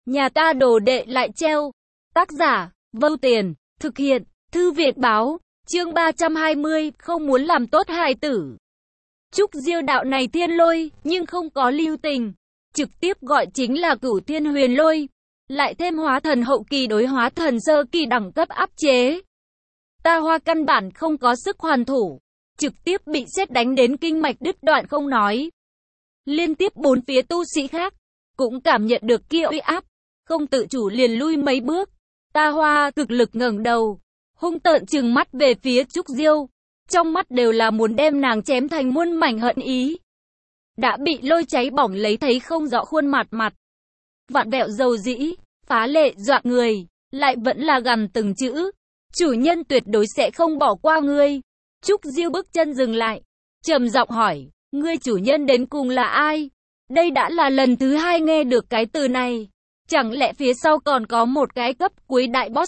Nhà ta đồ đệ lại treo. Tác giả, Vâu Tiền, thực hiện, Thư Viện Báo, chương 320, không muốn làm tốt hài tử. Trúc Diêu đạo này thiên lôi, nhưng không có lưu tình. Trực tiếp gọi chính là Cửu Thiên Huyền Lôi. Lại thêm hóa thần hậu kỳ đối hóa thần sơ kỳ đẳng cấp áp chế. Ta Hoa căn bản không có sức hoàn thủ. Trực tiếp bị sét đánh đến kinh mạch đứt đoạn không nói. Liên tiếp bốn phía tu sĩ khác cũng cảm nhận được kia uy áp, không tự chủ liền lui mấy bước. Ta Hoa cực lực ngẩng đầu, hung tợn trừng mắt về phía Trúc Diêu, trong mắt đều là muốn đem nàng chém thành muôn mảnh hận ý. Đã bị lôi cháy bỏng lấy thấy không rõ khuôn mặt vặn vẹo dầu dĩ, phá lệ dọa người, lại vẫn là gằn từng chữ: chủ nhân tuyệt đối sẽ không bỏ qua ngươi. Trúc Diêu bước chân dừng lại, trầm giọng hỏi: ngươi chủ nhân đến cùng là ai? Đây đã là lần thứ hai nghe được cái từ này. Chẳng lẽ phía sau còn có một cái cấp cuối đại boss?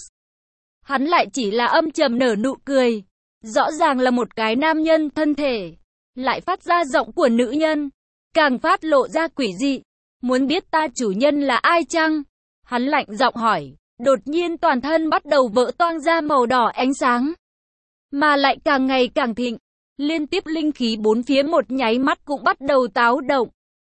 Hắn lại chỉ là âm trầm nở nụ cười. Rõ ràng là một cái nam nhân thân thể, lại phát ra giọng của nữ nhân, càng phát lộ ra quỷ dị. Muốn biết ta chủ nhân là ai chăng? Hắn lạnh giọng hỏi. Đột nhiên toàn thân bắt đầu vỡ toang ra màu đỏ ánh sáng, mà lại càng ngày càng thịnh. Liên tiếp linh khí bốn phía một nháy mắt cũng bắt đầu táo động.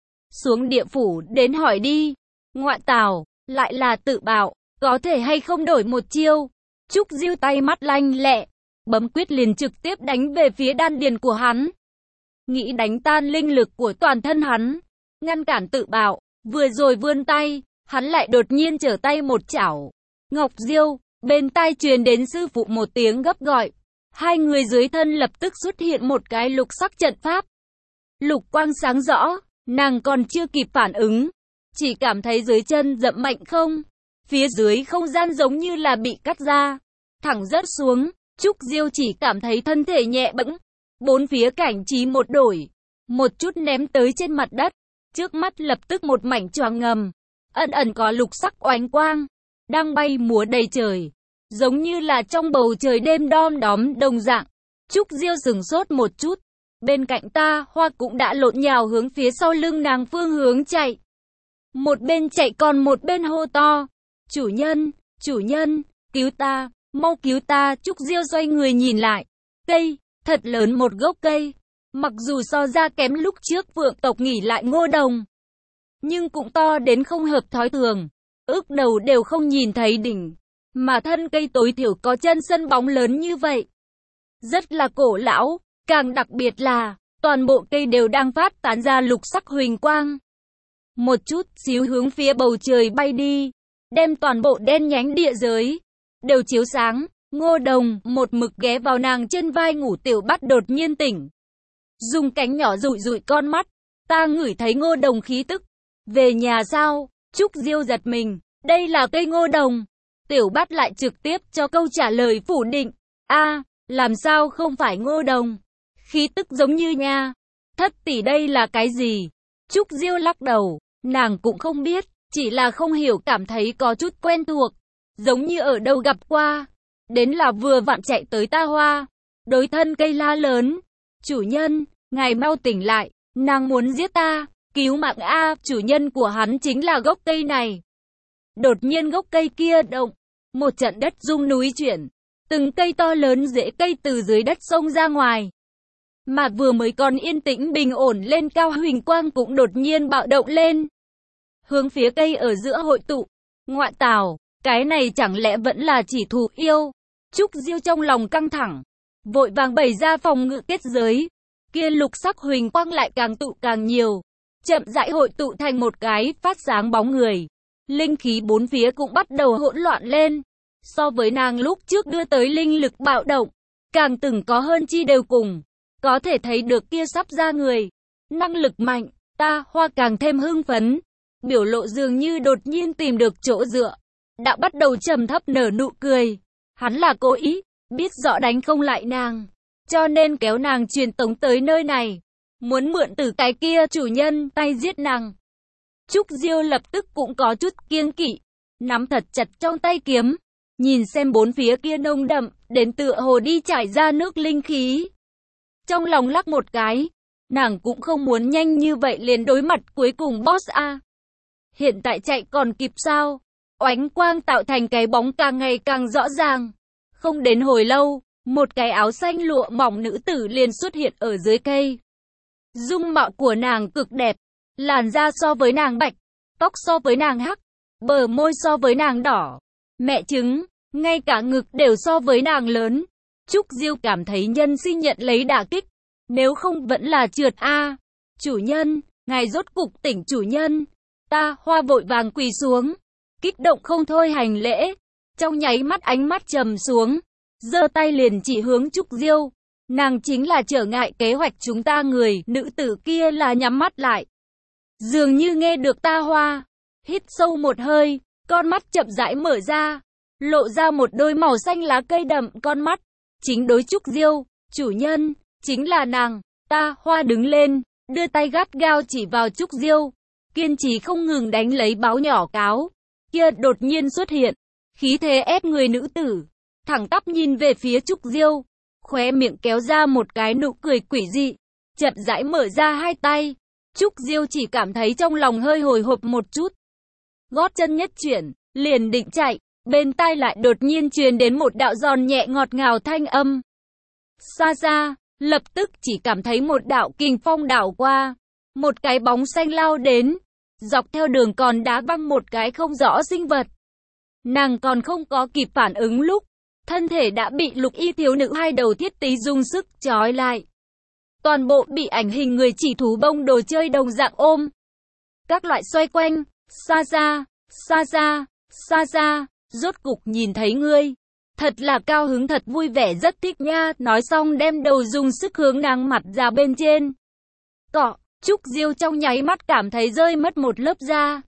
Xuống địa phủ đến hỏi đi. Ngoại tào, lại là tự bạo, có thể hay không đổi một chiêu? Trúc Diêu tay mắt lanh lẹ, bấm quyết liền trực tiếp đánh về phía đan điền của hắn. Nghĩ đánh tan linh lực của toàn thân hắn, ngăn cản tự bạo. Vừa rồi vươn tay, hắn lại đột nhiên trở tay một chảo. Ngọc Diêu, bên tai truyền đến sư phụ một tiếng gấp gọi. Hai người dưới thân lập tức xuất hiện một cái lục sắc trận pháp. Lục quang sáng rõ, nàng còn chưa kịp phản ứng, chỉ cảm thấy dưới chân dậm mạnh không. Phía dưới không gian giống như là bị cắt ra, thẳng rớt xuống. Trúc Diêu chỉ cảm thấy thân thể nhẹ bẫng, bốn phía cảnh trí một đổi, một chút ném tới trên mặt đất. Trước mắt lập tức một mảnh choàng ngầm, ẩn ẩn có lục sắc oánh quang, đang bay múa đầy trời, giống như là trong bầu trời đêm đom đóm đồng dạng. Trúc Diêu sửng sốt một chút, bên cạnh Ta Hoa cũng đã lộn nhào hướng phía sau lưng nàng phương hướng chạy. Một bên chạy còn một bên hô to: chủ nhân, cứu ta, mau cứu ta. Trúc Diêu xoay người nhìn lại, cây, thật lớn một gốc cây. Mặc dù so ra kém lúc trước Vượng tộc nghỉ lại Ngô Đồng, nhưng cũng to đến không hợp thói thường, ước đầu đều không nhìn thấy đỉnh, mà thân cây tối thiểu có chân sân bóng lớn như vậy. Rất là cổ lão, càng đặc biệt là, toàn bộ cây đều đang phát tán ra lục sắc huỳnh quang. Một chút xíu hướng phía bầu trời bay đi, đem toàn bộ đen nhánh địa giới đều chiếu sáng. Ngô Đồng một mực ghé vào nàng trên vai ngủ Tiểu Bát đột nhiên tỉnh, dùng cánh nhỏ dụi dụi con mắt. Ta ngửi thấy Ngô Đồng khí tức. Về nhà sao? Trúc Diêu giật mình. Đây là cây Ngô Đồng. Tiểu Bát lại trực tiếp cho câu trả lời phủ định. Làm sao không phải Ngô Đồng? Khí tức giống như nha. Thất tỷ đây là cái gì? Trúc Diêu lắc đầu. Nàng cũng không biết, chỉ là không hiểu cảm thấy có chút quen thuộc, giống như ở đâu gặp qua. Đến là vừa vặn chạy tới Ta Hoa, đối thân cây la lớn: chủ nhân, ngài mau tỉnh lại, nàng muốn giết ta, cứu mạng a. Chủ nhân của hắn chính là gốc cây này. Đột nhiên gốc cây kia động, một trận đất rung núi chuyển, từng cây to lớn rễ cây từ dưới đất xông ra ngoài. Mà vừa mới còn yên tĩnh bình ổn lên cao huỳnh quang cũng đột nhiên bạo động lên, hướng phía cây ở giữa hội tụ. Ngoại tào, cái này chẳng lẽ vẫn là chỉ thù yêu? Trúc Diêu trong lòng căng thẳng, vội vàng bày ra phòng ngự kết giới. Kia lục sắc huỳnh quang lại càng tụ càng nhiều, chậm rãi hội tụ thành một cái phát sáng bóng người. Linh khí bốn phía cũng bắt đầu hỗn loạn lên. So với nàng lúc trước đưa tới linh lực bạo động, càng từng có hơn chi đều cùng. Có thể thấy được kia sắp ra người, năng lực mạnh. Ta Hoa càng thêm hưng phấn, biểu lộ dường như đột nhiên tìm được chỗ dựa, đã bắt đầu trầm thấp nở nụ cười. Hắn là cố ý, biết rõ đánh không lại nàng, cho nên kéo nàng truyền tống tới nơi này, muốn mượn từ cái kia chủ nhân tay giết nàng. Trúc Diêu lập tức cũng có chút kiêng kỵ, nắm thật chặt trong tay kiếm, nhìn xem bốn phía kia nồng đậm, đến tựa hồ đi trải ra nước linh khí. Trong lòng lắc một cái, nàng cũng không muốn nhanh như vậy liền đối mặt cuối cùng boss a. Hiện tại chạy còn kịp sao? Oánh quang tạo thành cái bóng càng ngày càng rõ ràng. Không đến hồi lâu, một cái áo xanh lụa mỏng nữ tử liền xuất hiện ở dưới cây. Dung mạo của nàng cực đẹp, làn da so với nàng bạch, tóc so với nàng hắc, bờ môi so với nàng đỏ. Mẹ chứng, ngay cả ngực đều so với nàng lớn. Trúc Diêu cảm thấy nhân sinh nhận lấy đả kích, nếu không vẫn là trượt a. Chủ nhân, ngài rốt cục tỉnh chủ nhân. Ta Hoa vội vàng quỳ xuống, kích động không thôi hành lễ. Trong nháy mắt ánh mắt trầm xuống, giơ tay liền chỉ hướng Trúc Diêu. Nàng chính là trở ngại kế hoạch chúng ta. Người nữ tử kia là nhắm mắt lại, dường như nghe được ta Hoa. Hít sâu một hơi, con mắt chậm rãi mở ra, lộ ra một đôi màu xanh lá cây đậm con mắt. Chính đối Trúc Diêu, chủ nhân, chính là nàng. Ta Hoa đứng lên, đưa tay gắt gao chỉ vào Trúc Diêu, kiên trì không ngừng đánh lấy báo nhỏ cáo. Kia đột nhiên xuất hiện, khí thế ép người nữ tử, thẳng tắp nhìn về phía Trúc Diêu, khóe miệng kéo ra một cái nụ cười quỷ dị, chậm rãi mở ra hai tay. Trúc Diêu chỉ cảm thấy trong lòng hơi hồi hộp một chút. Gót chân nhất chuyển, liền định chạy, bên tai lại đột nhiên truyền đến một đạo giòn nhẹ ngọt ngào thanh âm. Xa xa, lập tức chỉ cảm thấy một đạo kình phong đảo qua, một cái bóng xanh lao đến, dọc theo đường còn đá văng một cái không rõ sinh vật. Nàng còn không có kịp phản ứng lúc, thân thể đã bị lục y thiếu nữ hai đầu thiết tí dùng sức trói lại. Toàn bộ bị ảnh hình người chỉ thú bông đồ chơi đồng dạng ôm. Các loại xoay quanh, xa xa, xa xa, xa xa, rốt cục nhìn thấy ngươi. Thật là cao hứng, thật vui vẻ, rất thích nha. Nói xong đem đầu dùng sức hướng nàng mặt ra bên trên. Cọ, Trúc Diêu trong nháy mắt cảm thấy rơi mất một lớp da.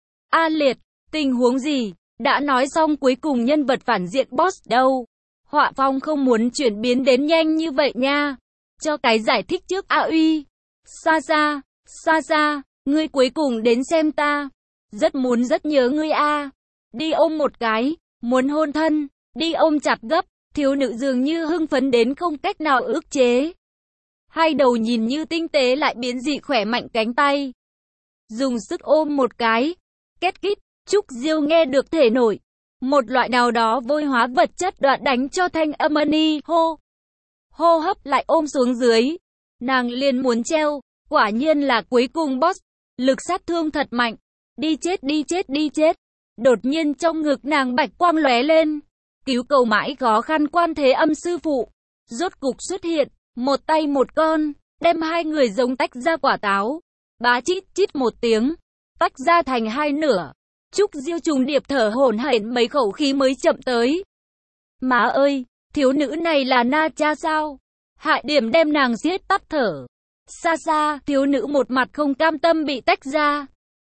A liệt, tình huống gì? Đã nói xong cuối cùng nhân vật phản diện boss đâu? Họa phong không muốn chuyển biến đến nhanh như vậy nha. Cho cái giải thích trước A Uy. Xa xa, xa xa, ngươi cuối cùng đến xem ta. Rất muốn rất nhớ ngươi a. Đi ôm một cái, muốn hôn thân, đi ôm chặt gấp. Thiếu nữ dường như hưng phấn đến không cách nào ức chế. Hai đầu nhìn như tinh tế lại biến dị khỏe mạnh cánh tay. Dùng sức ôm một cái. Két kít, Trúc Diêu nghe được thể nổi. Một loại nào đó vôi hóa vật chất đoạn đánh cho thanh âm ni hô. Hô hấp lại ôm xuống dưới. Nàng liền muốn treo. Quả nhiên là cuối cùng boss. Lực sát thương thật mạnh. Đi chết đi chết đi chết. Đột nhiên trong ngực nàng bạch quang lóe lên. Cứu cầu mãi khó khăn Quan Thế Âm sư phụ. Rốt cục xuất hiện. Một tay một con. Đem hai người giống tách ra quả táo. Bá chít chít một tiếng. Tách ra thành hai nửa. Trúc Diêu trùng điệp thở hổn hển mấy khẩu khí mới chậm tới. Má ơi, thiếu nữ này là Na Cha sao? Hại điểm đem nàng giết tắt thở. Xa xa, thiếu nữ một mặt không cam tâm bị tách ra.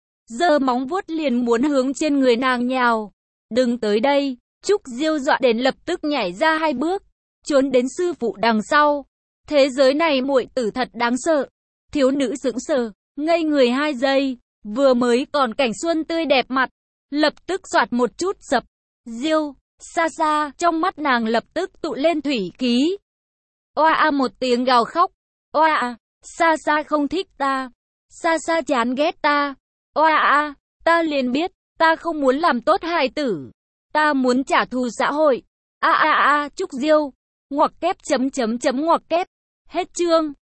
Giơ móng vuốt liền muốn hướng trên người nàng nhào. Đừng tới đây, Trúc Diêu dọa đến lập tức nhảy ra hai bước, trốn đến sư phụ đằng sau. Thế giới này muội tử thật đáng sợ. Thiếu nữ sững sờ, ngây người 2 giây, vừa mới còn cảnh xuân tươi đẹp mặt, lập tức xoạt một chút sập. Diêu, xa xa, trong mắt nàng lập tức tụ lên thủy khí. Oa a một tiếng gào khóc. Oa a, xa xa không thích ta. Xa xa chán ghét ta. Oa a, ta liền biết, ta không muốn làm tốt hài tử. Ta muốn trả thù xã hội. A a a, Trúc Diêu. Ngoặc kép chấm chấm chấm ngoặc kép. Hết chương.